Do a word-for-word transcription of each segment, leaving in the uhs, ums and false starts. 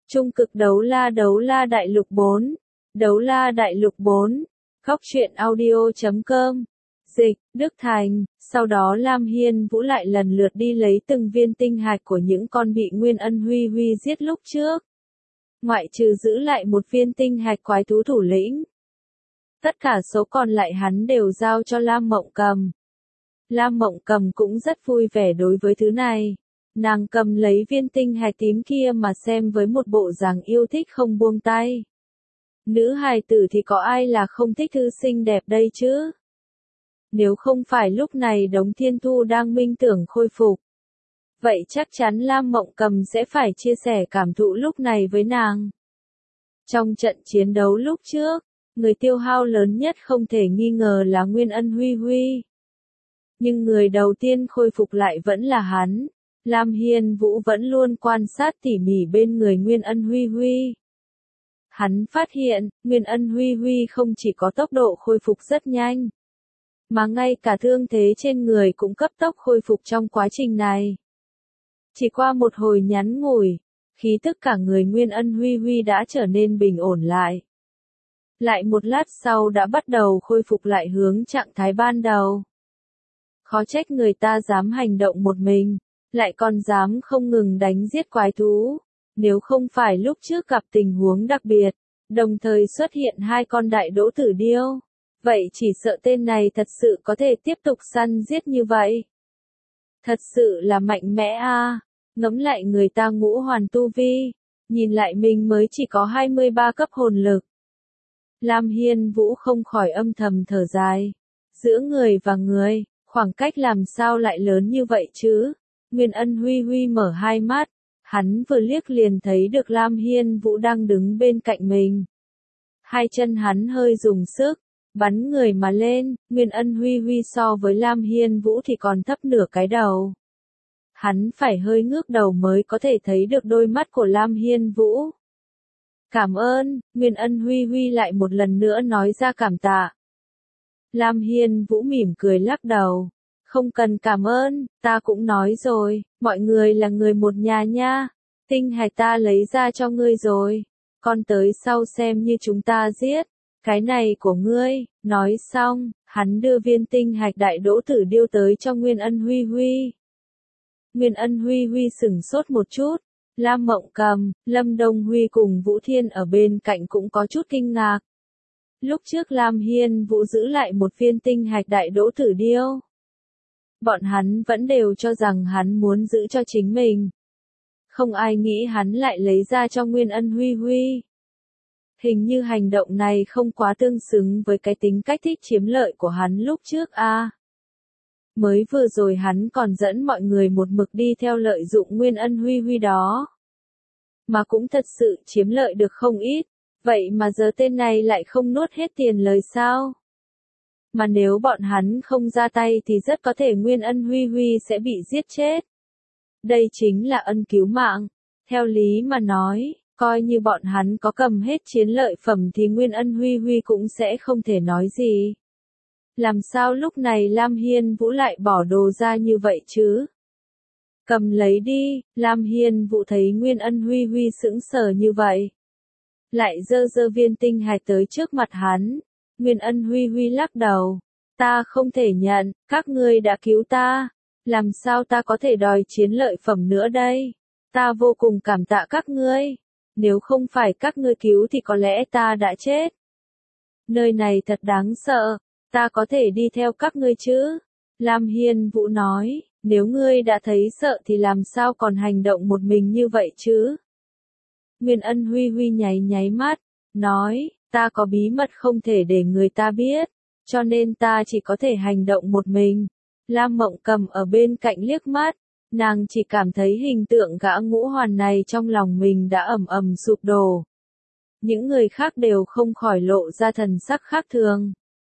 Trung cực đấu la đấu la đại lục bốn. Đấu la đại lục bốn. Góc truyện audio chấm com. Dịch, Đức Thành. Sau đó Lam Hiên Vũ lại lần lượt đi lấy từng viên tinh hạch của những con bị Nguyên Ân Huy Huy giết lúc trước. Ngoại trừ giữ lại một viên tinh hạch quái thú thủ lĩnh. Tất cả số còn lại hắn đều giao cho Lam Mộng Cầm. Lam Mộng Cầm cũng rất vui vẻ đối với thứ này. Nàng cầm lấy viên tinh hạch tím kia mà xem với một bộ dáng yêu thích không buông tay. Nữ hài tử thì có ai là không thích thư xinh đẹp đây chứ? Nếu không phải lúc này Đống Thiên Thu đang minh tưởng khôi phục. Vậy chắc chắn Lam Mộng Cầm sẽ phải chia sẻ cảm thụ lúc này với nàng. Trong trận chiến đấu lúc trước, người tiêu hao lớn nhất không thể nghi ngờ là Nguyên Ân Huy Huy. Nhưng người đầu tiên khôi phục lại vẫn là hắn. Lam Hiên Vũ vẫn luôn quan sát tỉ mỉ bên người Nguyên Ân Huy Huy. Hắn phát hiện, Nguyên Ân Huy Huy không chỉ có tốc độ khôi phục rất nhanh, mà ngay cả thương thế trên người cũng cấp tốc khôi phục trong quá trình này. Chỉ qua một hồi ngắn ngủi, khí tức cả người Nguyên Ân Huy Huy đã trở nên bình ổn lại. Lại một lát sau đã bắt đầu khôi phục lại hướng trạng thái ban đầu. Khó trách người ta dám hành động một mình, lại còn dám không ngừng đánh giết quái thú. Nếu không phải lúc trước gặp tình huống đặc biệt, đồng thời xuất hiện hai con đại đỗ tử điêu, vậy chỉ sợ tên này thật sự có thể tiếp tục săn giết như vậy. Thật sự là mạnh mẽ a. À. Ngẫm lại người ta ngũ hoàn tu vi, nhìn lại mình mới chỉ có hai mươi ba cấp hồn lực. Lam Hiên Vũ không khỏi âm thầm thở dài. Giữa người và người, khoảng cách làm sao lại lớn như vậy chứ? Nguyên Ân Huy Huy mở hai mắt, hắn vừa liếc liền thấy được Lam Hiên Vũ đang đứng bên cạnh mình. Hai chân hắn hơi dùng sức, bắn người mà lên. Nguyên Ân Huy Huy so với Lam Hiên Vũ thì còn thấp nửa cái đầu. Hắn phải hơi ngước đầu mới có thể thấy được đôi mắt của Lam Hiên Vũ. Cảm ơn, Nguyên Ân Huy Huy lại một lần nữa nói ra cảm tạ. Lam Hiên Vũ mỉm cười lắc đầu. Không cần cảm ơn, ta cũng nói rồi, mọi người là người một nhà nha. Tinh hạch ta lấy ra cho ngươi rồi. Con tới sau xem như chúng ta giết. Cái này của ngươi. Nói xong, hắn đưa viên tinh hạch đại đỗ tử điêu tới cho Nguyên Ân Huy Huy. Nguyên Ân Huy Huy sửng sốt một chút. Lam Mộng Cầm, Lâm Đông Huy cùng Vũ Thiên ở bên cạnh cũng có chút kinh ngạc. Lúc trước Lam Hiên Vũ giữ lại một viên tinh hạch đại đỗ tử điêu. Bọn hắn vẫn đều cho rằng hắn muốn giữ cho chính mình. Không ai nghĩ hắn lại lấy ra cho Nguyên Ân Huy Huy. Hình như hành động này không quá tương xứng với cái tính cách thích chiếm lợi của hắn lúc trước a. À. Mới vừa rồi hắn còn dẫn mọi người một mực đi theo lợi dụng Nguyên Ân Huy Huy đó. Mà cũng thật sự chiếm lợi được không ít. Vậy mà giờ tên này lại không nuốt hết tiền lời sao? Mà nếu bọn hắn không ra tay thì rất có thể Nguyên Ân Huy Huy sẽ bị giết chết. Đây chính là ân cứu mạng. Theo lý mà nói, coi như bọn hắn có cầm hết chiến lợi phẩm thì Nguyên Ân Huy Huy cũng sẽ không thể nói gì. Làm sao lúc này Lam Hiên Vũ lại bỏ đồ ra như vậy chứ? Cầm lấy đi. Lam Hiên Vũ thấy Nguyên Ân Huy Huy sững sờ như vậy, lại giơ giơ viên tinh hạch tới trước mặt hắn. Nguyên Ân Huy Huy lắc đầu. Ta không thể nhận, các ngươi đã cứu ta. Làm sao ta có thể đòi chiến lợi phẩm nữa đây? Ta vô cùng cảm tạ các ngươi. Nếu không phải các ngươi cứu thì có lẽ ta đã chết. Nơi này thật đáng sợ. Ta có thể đi theo các ngươi chứ? Lam Hiên Vũ nói. Nếu ngươi đã thấy sợ thì làm sao còn hành động một mình như vậy chứ? Nguyên Ân Huy Huy nháy nháy mắt. Nói. Ta có bí mật không thể để người ta biết, cho nên ta chỉ có thể hành động một mình. Lam Mộng Cầm ở bên cạnh liếc mắt, nàng chỉ cảm thấy hình tượng gã ngũ hoàn này trong lòng mình đã ầm ầm sụp đổ. Những người khác đều không khỏi lộ ra thần sắc khác thường.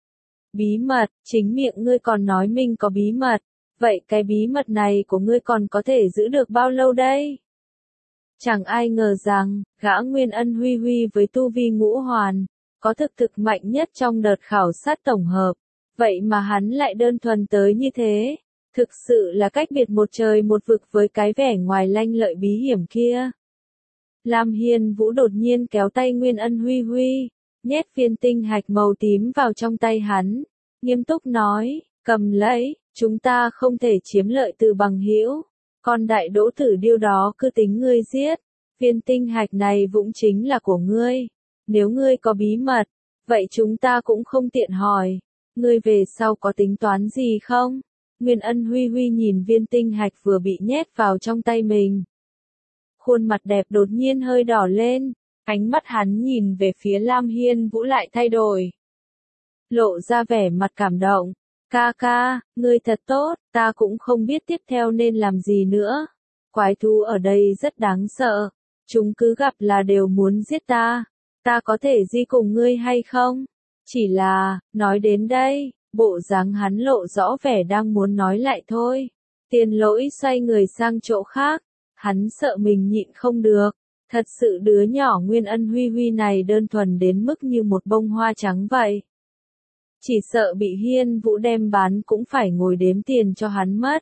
Bí mật, chính miệng ngươi còn nói mình có bí mật, vậy cái bí mật này của ngươi còn có thể giữ được bao lâu đây? Chẳng ai ngờ rằng, gã Nguyên Ân Huy Huy với tu vi ngũ hoàn, có thực thực mạnh nhất trong đợt khảo sát tổng hợp, vậy mà hắn lại đơn thuần tới như thế, thực sự là cách biệt một trời một vực với cái vẻ ngoài lanh lợi bí hiểm kia. Lam Hiên Vũ đột nhiên kéo tay Nguyên Ân Huy Huy, nhét viên tinh hạch màu tím vào trong tay hắn, nghiêm túc nói, cầm lấy, chúng ta không thể chiếm lợi từ bằng hữu, con đại đỗ tử điêu đó cứ tính ngươi giết, viên tinh hạch này vũng chính là của ngươi, nếu ngươi có bí mật, vậy chúng ta cũng không tiện hỏi, ngươi về sau có tính toán gì không? Nguyên Ân Huy Huy nhìn viên tinh hạch vừa bị nhét vào trong tay mình. Khuôn mặt đẹp đột nhiên hơi đỏ lên, ánh mắt hắn nhìn về phía Lam Hiên Vũ lại thay đổi. Lộ ra vẻ mặt cảm động, ca ca, ngươi thật tốt, ta cũng không biết tiếp theo nên làm gì nữa. Quái thú ở đây rất đáng sợ, chúng cứ gặp là đều muốn giết ta, ta có thể đi cùng ngươi hay không? Chỉ là, nói đến đây, bộ dáng hắn lộ rõ vẻ đang muốn nói lại thôi. Tiền Lỗi xoay người sang chỗ khác, hắn sợ mình nhịn không được. Thật sự đứa nhỏ Nguyên Ân Huy Huy này đơn thuần đến mức như một bông hoa trắng vậy. Chỉ sợ bị Hiên Vũ đem bán cũng phải ngồi đếm tiền cho hắn mất.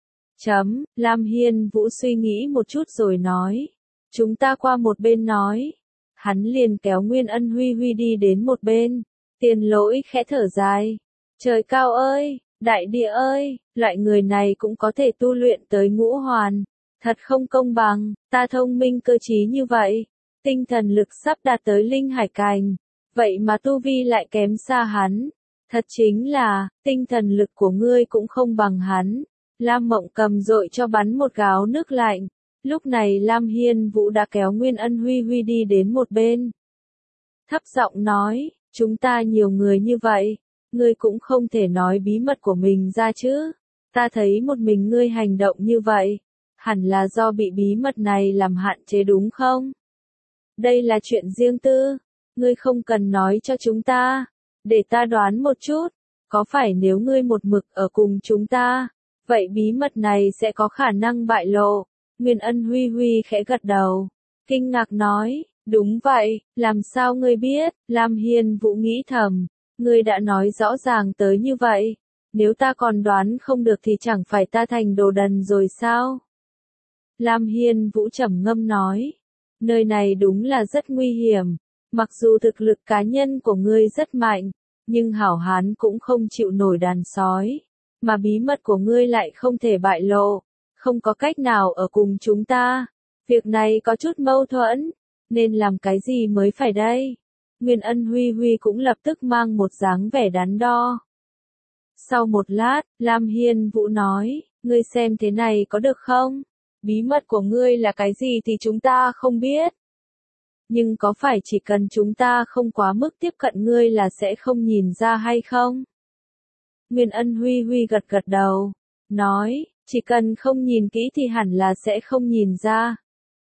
Chấm, Lam Hiên Vũ suy nghĩ một chút rồi nói. Chúng ta qua một bên nói. Hắn liền kéo Nguyên Ân Huy Huy đi đến một bên. Tiền Lỗi khẽ thở dài. Trời cao ơi, đại địa ơi, loại người này cũng có thể tu luyện tới ngũ hoàn. Thật không công bằng, ta thông minh cơ trí như vậy. Tinh thần lực sắp đạt tới linh hải cảnh. Vậy mà tu vi lại kém xa hắn. Thật chính là, tinh thần lực của ngươi cũng không bằng hắn. Lam Mộng Cầm dội cho bắn một gáo nước lạnh. Lúc này Lam Hiên Vũ đã kéo Nguyên Ân Huy Huy đi đến một bên. Thấp giọng nói, chúng ta nhiều người như vậy, ngươi cũng không thể nói bí mật của mình ra chứ. Ta thấy một mình ngươi hành động như vậy, hẳn là do bị bí mật này làm hạn chế đúng không? Đây là chuyện riêng tư, ngươi không cần nói cho chúng ta. Để ta đoán một chút, có phải nếu ngươi một mực ở cùng chúng ta, vậy bí mật này sẽ có khả năng bại lộ? Nguyên Ân Huy Huy khẽ gật đầu, kinh ngạc nói, đúng vậy, làm sao ngươi biết? Lam Hiên Vũ nghĩ thầm, ngươi đã nói rõ ràng tới như vậy, nếu ta còn đoán không được thì chẳng phải ta thành đồ đần rồi sao? Lam Hiên Vũ trầm ngâm nói, nơi này đúng là rất nguy hiểm, mặc dù thực lực cá nhân của ngươi rất mạnh, nhưng hảo hán cũng không chịu nổi đàn sói, mà bí mật của ngươi lại không thể bại lộ, không có cách nào ở cùng chúng ta. Việc này có chút mâu thuẫn, nên làm cái gì mới phải đây? Nguyên Ân Huy Huy cũng lập tức mang một dáng vẻ đắn đo. Sau một lát, Lam Hiên Vũ nói, ngươi xem thế này có được không? Bí mật của ngươi là cái gì thì chúng ta không biết. Nhưng có phải chỉ cần chúng ta không quá mức tiếp cận ngươi là sẽ không nhìn ra hay không? Nguyên Ân Huy Huy gật gật đầu, nói, chỉ cần không nhìn kỹ thì hẳn là sẽ không nhìn ra.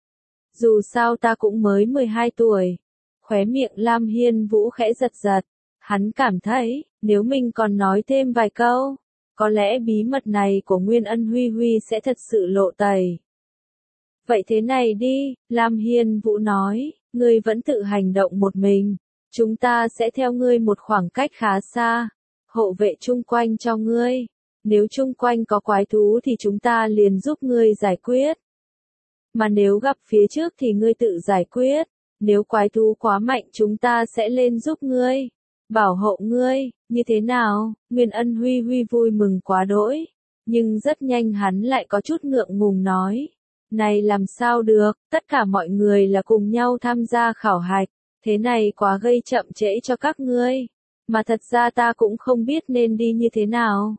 Dù sao ta cũng mới mười hai tuổi. Khóe miệng Lam Hiên Vũ khẽ giật giật. Hắn cảm thấy, nếu mình còn nói thêm vài câu, có lẽ bí mật này của Nguyên Ân Huy Huy sẽ thật sự lộ tẩy. Vậy thế này đi, Lam Hiên Vũ nói, ngươi vẫn tự hành động một mình. Chúng ta sẽ theo ngươi một khoảng cách khá xa, hộ vệ chung quanh cho ngươi. Nếu chung quanh có quái thú thì chúng ta liền giúp ngươi giải quyết. Mà nếu gặp phía trước thì ngươi tự giải quyết. Nếu quái thú quá mạnh chúng ta sẽ lên giúp ngươi, bảo hộ ngươi, như thế nào? Nguyên Ân Huy Huy vui mừng quá đỗi, nhưng rất nhanh hắn lại có chút ngượng ngùng nói. Này làm sao được, tất cả mọi người là cùng nhau tham gia khảo hạch, thế này quá gây chậm trễ cho các ngươi, mà thật ra ta cũng không biết nên đi như thế nào.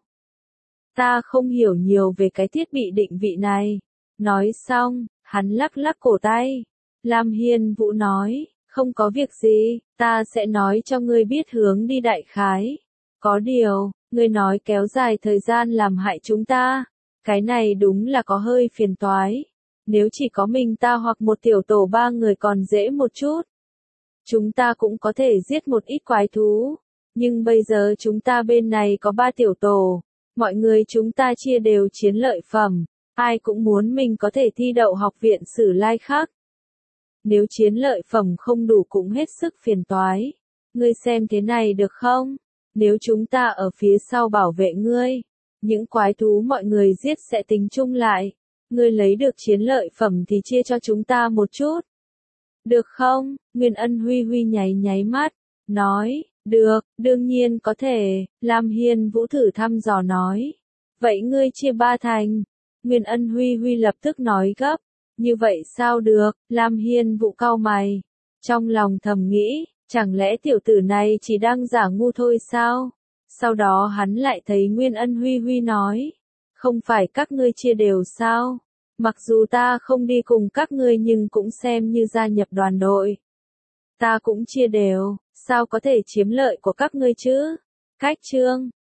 Ta không hiểu nhiều về cái thiết bị định vị này. Nói xong, hắn lắc lắc cổ tay. Lam Hiên Vũ nói, không có việc gì, ta sẽ nói cho ngươi biết hướng đi đại khái. Có điều, ngươi nói kéo dài thời gian làm hại chúng ta, cái này đúng là có hơi phiền toái. Nếu chỉ có mình ta hoặc một tiểu tổ ba người còn dễ một chút. Chúng ta cũng có thể giết một ít quái thú, nhưng bây giờ chúng ta bên này có ba tiểu tổ, mọi người chúng ta chia đều chiến lợi phẩm, ai cũng muốn mình có thể thi đậu học viện Sử Lai khác. Nếu chiến lợi phẩm không đủ cũng hết sức phiền toái. Ngươi xem thế này được không? Nếu chúng ta ở phía sau bảo vệ ngươi, những quái thú mọi người giết sẽ tính chung lại. Ngươi lấy được chiến lợi phẩm thì chia cho chúng ta một chút. Được không? Nguyên Ân Huy Huy nháy nháy mắt, nói, được, đương nhiên có thể, Lam Hiên Vũ thử thăm dò nói. Vậy ngươi chia ba thành. Nguyên Ân Huy Huy lập tức nói gấp, như vậy sao được, Lam Hiên Vũ cau mày. Trong lòng thầm nghĩ, chẳng lẽ tiểu tử này chỉ đang giả ngu thôi sao? Sau đó hắn lại thấy Nguyên Ân Huy Huy nói, không phải các ngươi chia đều sao? Mặc dù ta không đi cùng các ngươi nhưng cũng xem như gia nhập đoàn đội. Ta cũng chia đều, sao có thể chiếm lợi của các ngươi chứ? Cách chương